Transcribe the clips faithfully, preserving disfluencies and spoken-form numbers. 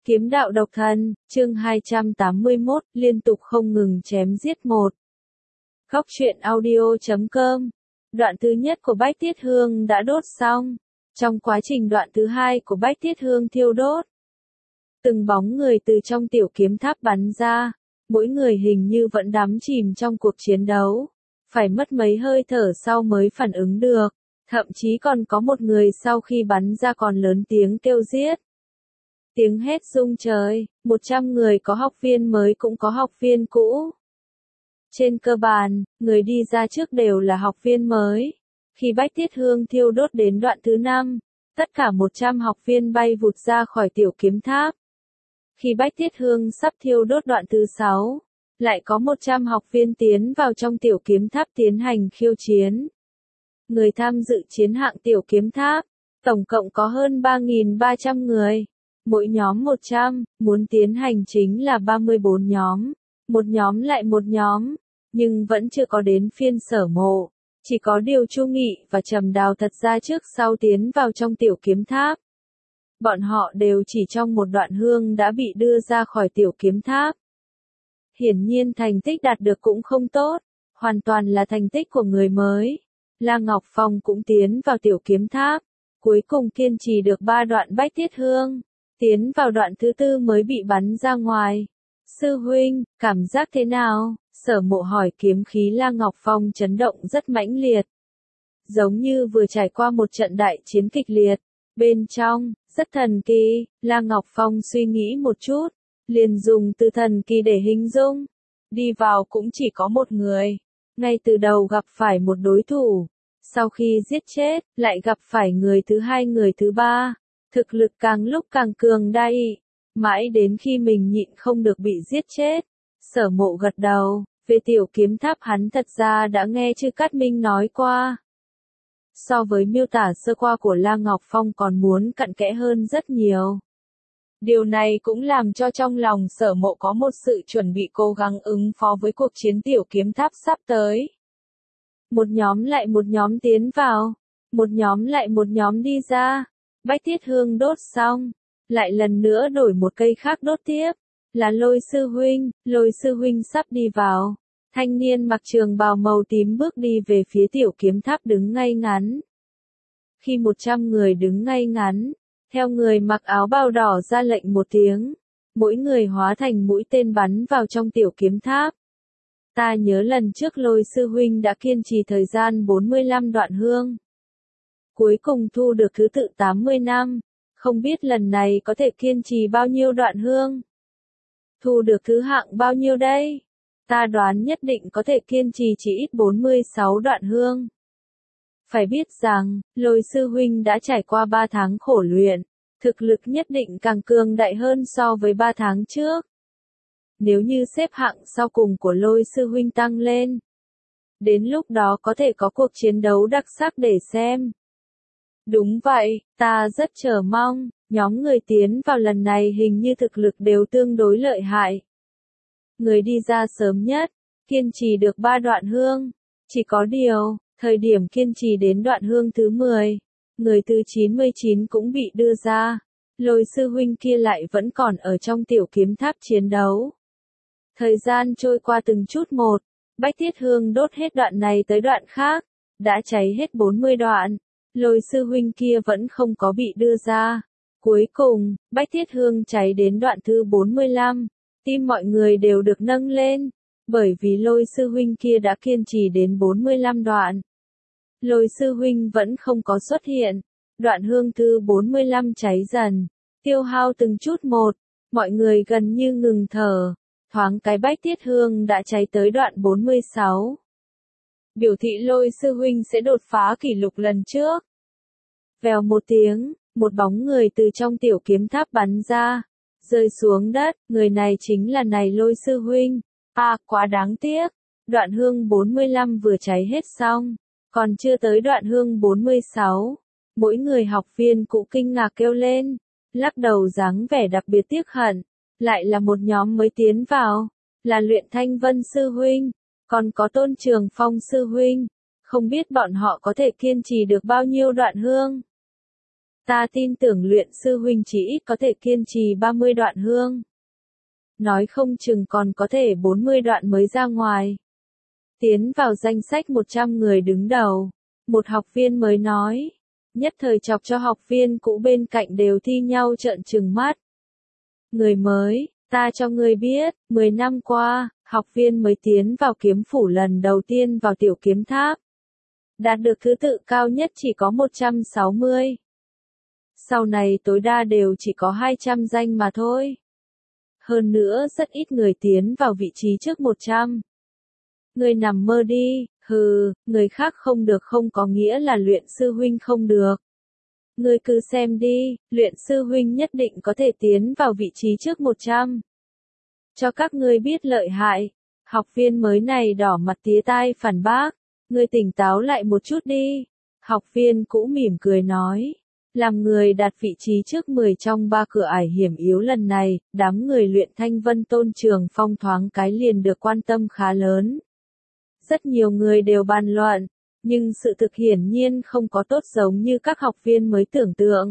Kiếm đạo độc thần, chương hai trăm tám mươi mốt, liên tục không ngừng chém giết một. Góc truyện audio chấm com. Đoạn thứ nhất của Bách Tiết Hương đã đốt xong. Trong quá trình đoạn thứ hai của Bách Tiết Hương thiêu đốt, từng bóng người từ trong tiểu kiếm tháp bắn ra, mỗi người hình như vẫn đắm chìm trong cuộc chiến đấu, phải mất mấy hơi thở sau mới phản ứng được, thậm chí còn có một người sau khi bắn ra còn lớn tiếng kêu giết. Tiếng hét rung trời, một trăm người có học viên mới cũng có học viên cũ. Trên cơ bản, người đi ra trước đều là học viên mới. Khi Bách Tiết Hương thiêu đốt đến đoạn thứ năm, tất cả một trăm học viên bay vụt ra khỏi tiểu kiếm tháp. Khi Bách Tiết Hương sắp thiêu đốt đoạn thứ sáu, lại có một trăm học viên tiến vào trong tiểu kiếm tháp tiến hành khiêu chiến. Người tham dự chiến hạng tiểu kiếm tháp, tổng cộng có hơn ba nghìn ba trăm người. Mỗi nhóm một trăm, muốn tiến hành chính là ba mươi bốn nhóm, một nhóm lại một nhóm, nhưng vẫn chưa có đến phiên Sở Mộ, chỉ có điều Chu Nghị và Trầm Đào thật ra trước sau tiến vào trong tiểu kiếm tháp. Bọn họ đều chỉ trong một đoạn hương đã bị đưa ra khỏi tiểu kiếm tháp. Hiển nhiên thành tích đạt được cũng không tốt, hoàn toàn là thành tích của người mới. La Ngọc Phong cũng tiến vào tiểu kiếm tháp, cuối cùng kiên trì được ba đoạn Bách Tiết Hương. Tiến vào đoạn thứ tư mới bị bắn ra ngoài. Sư huynh, cảm giác thế nào? Sở Mộ hỏi. Kiếm khí La Ngọc Phong chấn động rất mãnh liệt. Giống như vừa trải qua một trận đại chiến kịch liệt. Bên trong, rất thần kỳ, La Ngọc Phong suy nghĩ một chút, liền dùng từ thần kỳ để hình dung. Đi vào cũng chỉ có một người. Ngay từ đầu gặp phải một đối thủ. Sau khi giết chết, lại gặp phải người thứ hai người thứ ba. Thực lực càng lúc càng cường đại, mãi đến khi mình nhịn không được bị giết chết. Sở Mộ gật đầu, về tiểu kiếm tháp hắn thật ra đã nghe Chư Cát Minh nói qua. So với miêu tả sơ qua của La Ngọc Phong còn muốn cặn kẽ hơn rất nhiều. Điều này cũng làm cho trong lòng Sở Mộ có một sự chuẩn bị cố gắng ứng phó với cuộc chiến tiểu kiếm tháp sắp tới. Một nhóm lại một nhóm tiến vào, một nhóm lại một nhóm đi ra. Bách Tiết Hương đốt xong, lại lần nữa đổi một cây khác đốt tiếp, là Lôi sư huynh. Lôi sư huynh sắp đi vào. Thanh niên mặc trường bào màu tím bước đi về phía tiểu kiếm tháp đứng ngay ngắn. Khi một trăm người đứng ngay ngắn, theo người mặc áo bào đỏ ra lệnh một tiếng, mỗi người hóa thành mũi tên bắn vào trong tiểu kiếm tháp. Ta nhớ lần trước Lôi sư huynh đã kiên trì thời gian bốn mươi lăm đoạn hương. Cuối cùng thu được thứ tự tám mươi năm, không biết lần này có thể kiên trì bao nhiêu đoạn hương. Thu được thứ hạng bao nhiêu đây? Ta đoán nhất định có thể kiên trì chỉ ít bốn mươi sáu đoạn hương. Phải biết rằng, Lôi sư huynh đã trải qua ba tháng khổ luyện, thực lực nhất định càng cường đại hơn so với ba tháng trước. Nếu như xếp hạng sau cùng của Lôi sư huynh tăng lên, đến lúc đó có thể có cuộc chiến đấu đặc sắc để xem. Đúng vậy, ta rất chờ mong, nhóm người tiến vào lần này hình như thực lực đều tương đối lợi hại. Người đi ra sớm nhất, kiên trì được ba đoạn hương, chỉ có điều, thời điểm kiên trì đến đoạn hương thứ mười, người thứ chín mươi chín cũng bị đưa ra, Lôi sư huynh kia lại vẫn còn ở trong tiểu kiếm tháp chiến đấu. Thời gian trôi qua từng chút một, Bách Tiết Hương đốt hết đoạn này tới đoạn khác, đã cháy hết bốn mươi đoạn. Lôi sư huynh kia vẫn không có bị đưa ra. Cuối cùng, Bách Tiết Hương cháy đến đoạn thứ bốn mươi lăm, tim mọi người đều được nâng lên, bởi vì Lôi sư huynh kia đã kiên trì đến bốn mươi lăm đoạn. Lôi sư huynh vẫn không có xuất hiện, đoạn hương thứ bốn mươi lăm cháy dần, tiêu hao từng chút một, mọi người gần như ngừng thở, thoáng cái Bách Tiết Hương đã cháy tới đoạn bốn mươi sáu. Biểu thị Lôi sư huynh sẽ đột phá kỷ lục lần trước. Vèo một tiếng, một bóng người từ trong tiểu kiếm tháp bắn ra, rơi xuống đất, người này chính là này Lôi sư huynh. À, quá đáng tiếc, đoạn hương bốn mươi lăm vừa cháy hết xong, còn chưa tới đoạn hương bốn mươi sáu. Mỗi người học viên cũng kinh ngạc kêu lên, lắc đầu dáng vẻ đặc biệt tiếc hận, lại là một nhóm mới tiến vào, là Luyện Thanh Vân sư huynh. Còn có Tôn Trường Phong sư huynh, không biết bọn họ có thể kiên trì được bao nhiêu đoạn hương. Ta tin tưởng luyện sư huynh chỉ ít có thể kiên trì ba mươi đoạn hương. Nói không chừng còn có thể bốn mươi đoạn mới ra ngoài. Tiến vào danh sách một trăm người đứng đầu. Một học viên mới nói. Nhất thời chọc cho học viên cũ bên cạnh đều thi nhau trợn trừng mắt. Người mới, ta cho ngươi biết, mười năm qua, học viên mới tiến vào kiếm phủ lần đầu tiên vào tiểu kiếm tháp. Đạt được thứ tự cao nhất chỉ có một trăm sáu mươi. Sau này tối đa đều chỉ có hai trăm danh mà thôi. Hơn nữa rất ít người tiến vào vị trí trước một trăm. Ngươi nằm mơ đi, hừ, người khác không được không có nghĩa là luyện sư huynh không được. Ngươi cứ xem đi, luyện sư huynh nhất định có thể tiến vào vị trí trước một trăm. Cho các ngươi biết lợi hại. Học viên mới này đỏ mặt tía tai phản bác. Ngươi tỉnh táo lại một chút đi. Học viên cũ mỉm cười nói. Làm người đạt vị trí trước mười trong ba cửa ải hiểm yếu lần này, đám người luyện Thanh Vân Tôn Trường Phong thoáng cái liền được quan tâm khá lớn. Rất nhiều người đều bàn luận, nhưng sự thực hiển nhiên không có tốt giống như các học viên mới tưởng tượng.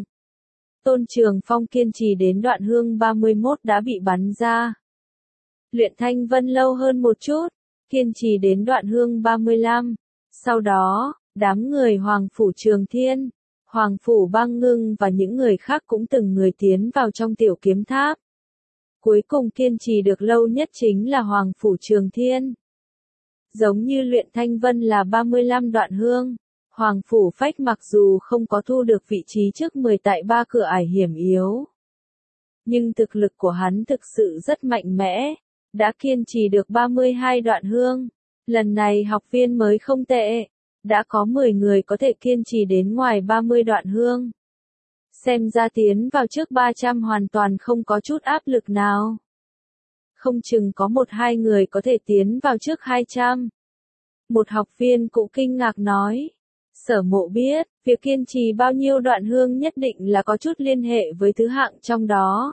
Tôn Trường Phong kiên trì đến đoạn hương ba mươi mốt đã bị bắn ra. Luyện Thanh Vân lâu hơn một chút, kiên trì đến đoạn hương ba mươi lăm. Sau đó, đám người Hoàng Phủ Trường Thiên, Hoàng Phủ Băng Ngưng và những người khác cũng từng người tiến vào trong tiểu kiếm tháp. Cuối cùng kiên trì được lâu nhất chính là Hoàng Phủ Trường Thiên. Giống như luyện Thanh Vân là ba mươi lăm đoạn hương, Hoàng Phủ Phách mặc dù không có thu được vị trí trước mười tại ba cửa ải hiểm yếu. Nhưng thực lực của hắn thực sự rất mạnh mẽ, đã kiên trì được ba mươi hai đoạn hương. Lần này học viên mới không tệ, đã có mười người có thể kiên trì đến ngoài ba mươi đoạn hương. Xem ra tiến vào trước ba trăm hoàn toàn không có chút áp lực nào. Không chừng có một hai người có thể tiến vào trước hai trăm. Một học viên cũng kinh ngạc nói. Sở Mộ biết, việc kiên trì bao nhiêu đoạn hương nhất định là có chút liên hệ với thứ hạng trong đó.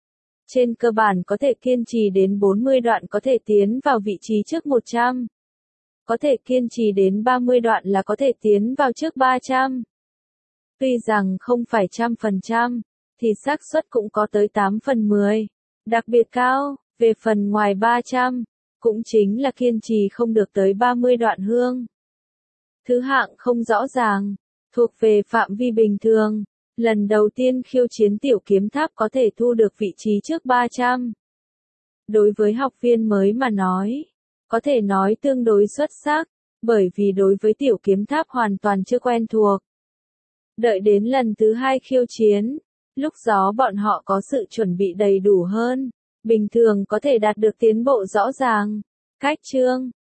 Trên cơ bản có thể kiên trì đến bốn mươi đoạn có thể tiến vào vị trí trước một trăm. Có thể kiên trì đến ba mươi đoạn là có thể tiến vào trước ba trăm. Tuy rằng không phải trăm phần trăm, thì xác suất cũng có tới tám phần mười. Đặc biệt cao, về phần ngoài ba trăm, cũng chính là kiên trì không được tới ba mươi đoạn hương. Thứ hạng không rõ ràng, thuộc về phạm vi bình thường. Lần đầu tiên khiêu chiến tiểu kiếm tháp có thể thu được vị trí trước ba trăm. Đối với học viên mới mà nói, có thể nói tương đối xuất sắc, bởi vì đối với tiểu kiếm tháp hoàn toàn chưa quen thuộc. Đợi đến lần thứ hai khiêu chiến, lúc đó bọn họ có sự chuẩn bị đầy đủ hơn, bình thường có thể đạt được tiến bộ rõ ràng. Cách chương